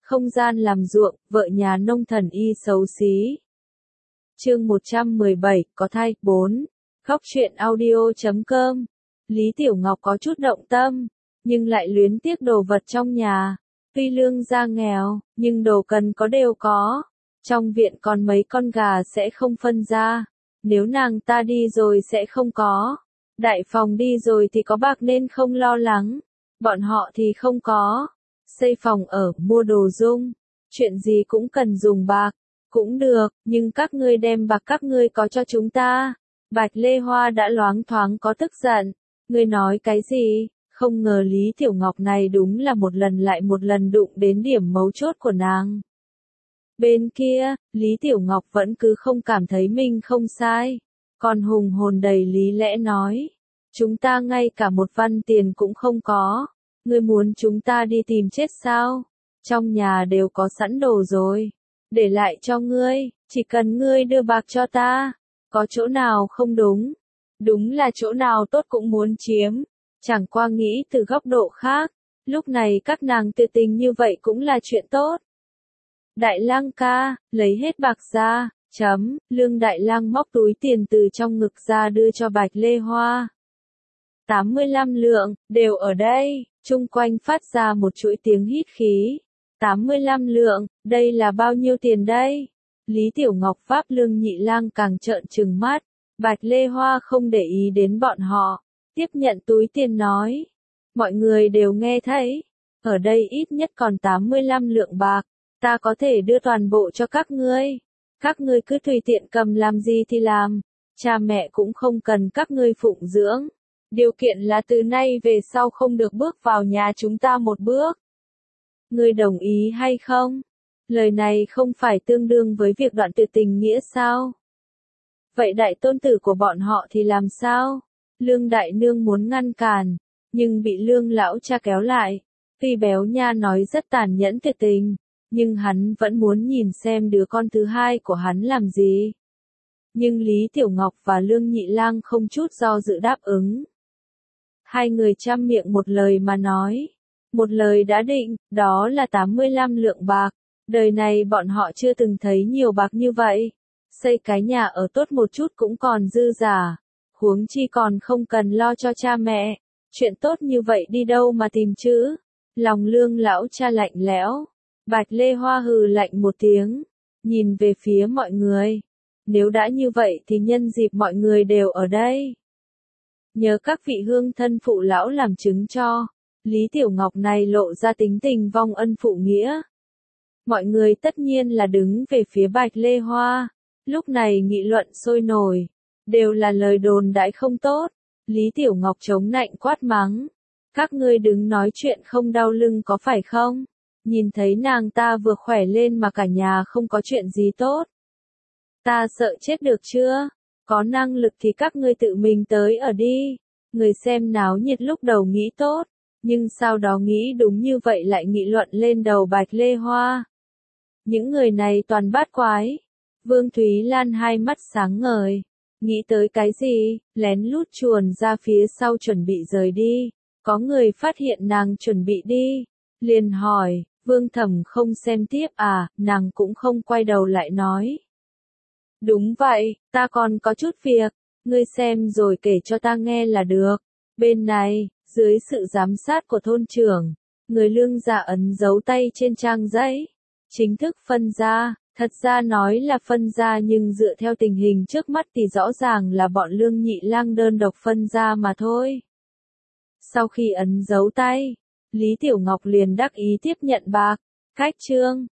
không gian làm ruộng, vợ nhà nông thần y xấu xí. Chương 117, có thai, 4. Khóc chuyện audio.com. Lý Tiểu Ngọc có chút động tâm, nhưng lại luyến tiếc đồ vật trong nhà. Tuy lương gia nghèo, nhưng đồ cần có đều có. Trong viện còn mấy con gà sẽ không phân ra. Nếu nàng ta đi rồi sẽ không có. Đại phòng đi rồi thì có bạc nên không lo lắng. Bọn họ thì không có. Xây phòng ở, mua đồ dung. Chuyện gì cũng cần dùng bạc. Cũng được, nhưng các ngươi đem bạc các ngươi có cho chúng ta. Bạch Lê Hoa đã loáng thoáng có tức giận. Ngươi nói cái gì? Không ngờ Lý Tiểu Ngọc này đúng là một lần lại một lần đụng đến điểm mấu chốt của nàng. Bên kia, Lý Tiểu Ngọc vẫn cứ không cảm thấy mình không sai. Còn hùng hồn đầy lý lẽ nói. Chúng ta ngay cả một văn tiền cũng không có. Ngươi muốn chúng ta đi tìm chết sao? Trong nhà đều có sẵn đồ rồi. Để lại cho ngươi, chỉ cần ngươi đưa bạc cho ta. Có chỗ nào không đúng? Đúng là chỗ nào tốt cũng muốn chiếm. Chẳng qua nghĩ từ góc độ khác. Lúc này các nàng tự tình như vậy cũng là chuyện tốt. Đại lang ca, lấy hết bạc ra, Lương Đại lang móc túi tiền từ trong ngực ra đưa cho Bạch Lê Hoa. 85 lượng, đều ở đây, chung quanh phát ra một chuỗi tiếng hít khí. 85 lượng, đây là bao nhiêu tiền đây? Lý Tiểu Ngọc pháp Lương Nhị lang càng trợn trừng mắt. Bạch Lê Hoa không để ý đến bọn họ, tiếp nhận túi tiền nói. Mọi người đều nghe thấy, ở đây ít nhất còn 85 lượng bạc, ta có thể đưa toàn bộ cho các ngươi. Các ngươi cứ tùy tiện cầm làm gì thì làm, cha mẹ cũng không cần các ngươi phụng dưỡng. Điều kiện là từ nay về sau không được bước vào nhà chúng ta một bước. Ngươi đồng ý hay không? Lời này không phải tương đương với việc đoạn tuyệt tình nghĩa sao? Vậy đại tôn tử của bọn họ thì làm sao? Lương đại nương muốn ngăn cản, nhưng bị Lương lão cha kéo lại. Tuy béo nha nói rất tàn nhẫn tuyệt tình, nhưng hắn vẫn muốn nhìn xem đứa con thứ hai của hắn làm gì. Nhưng Lý Tiểu Ngọc và Lương Nhị lang không chút do dự đáp ứng. Hai người trăm miệng một lời mà nói. Một lời đã định, đó là 85 lượng bạc. Đời này bọn họ chưa từng thấy nhiều bạc như vậy. Xây cái nhà ở tốt một chút cũng còn dư giả. Huống chi còn không cần lo cho cha mẹ. Chuyện tốt như vậy đi đâu mà tìm chứ? Lòng Lương lão cha lạnh lẽo. Bạch Lê Hoa hừ lạnh một tiếng. Nhìn về phía mọi người. Nếu đã như vậy thì nhân dịp mọi người đều ở đây. Nhờ các vị hương thân phụ lão làm chứng cho. Lý Tiểu Ngọc này lộ ra tính tình vong ân phụ nghĩa. Mọi người tất nhiên là đứng về phía Bạch Lê Hoa. Lúc này nghị luận sôi nổi. Đều là lời đồn đãi không tốt. Lý Tiểu Ngọc chống nạnh quát mắng. Các ngươi đứng nói chuyện không đau lưng có phải không? Nhìn thấy nàng ta vừa khỏe lên mà cả nhà không có chuyện gì tốt. Ta sợ chết được chưa? Có năng lực thì các ngươi tự mình tới ở đi. Người xem náo nhiệt lúc đầu nghĩ tốt. Nhưng sau đó nghĩ đúng như vậy lại nghị luận lên đầu Bạch Lê Hoa. Những người này toàn bát quái. Vương Thúy Lan hai mắt sáng ngời. Nghĩ tới cái gì, lén lút chuồn ra phía sau chuẩn bị rời đi. Có người phát hiện nàng chuẩn bị đi. Liền hỏi, Vương Thẩm không xem tiếp à, nàng cũng không quay đầu lại nói. Đúng vậy, ta còn có chút việc, ngươi xem rồi kể cho ta nghe là được. Bên này, dưới sự giám sát của thôn trưởng, người Lương gia ấn dấu tay trên trang giấy. Chính thức phân gia, thật ra nói là phân gia nhưng dựa theo tình hình trước mắt thì rõ ràng là bọn Lương Nhị lang đơn độc phân gia mà thôi. Sau khi ấn dấu tay, Lý Tiểu Ngọc liền đắc ý tiếp nhận bạc. Khách trương,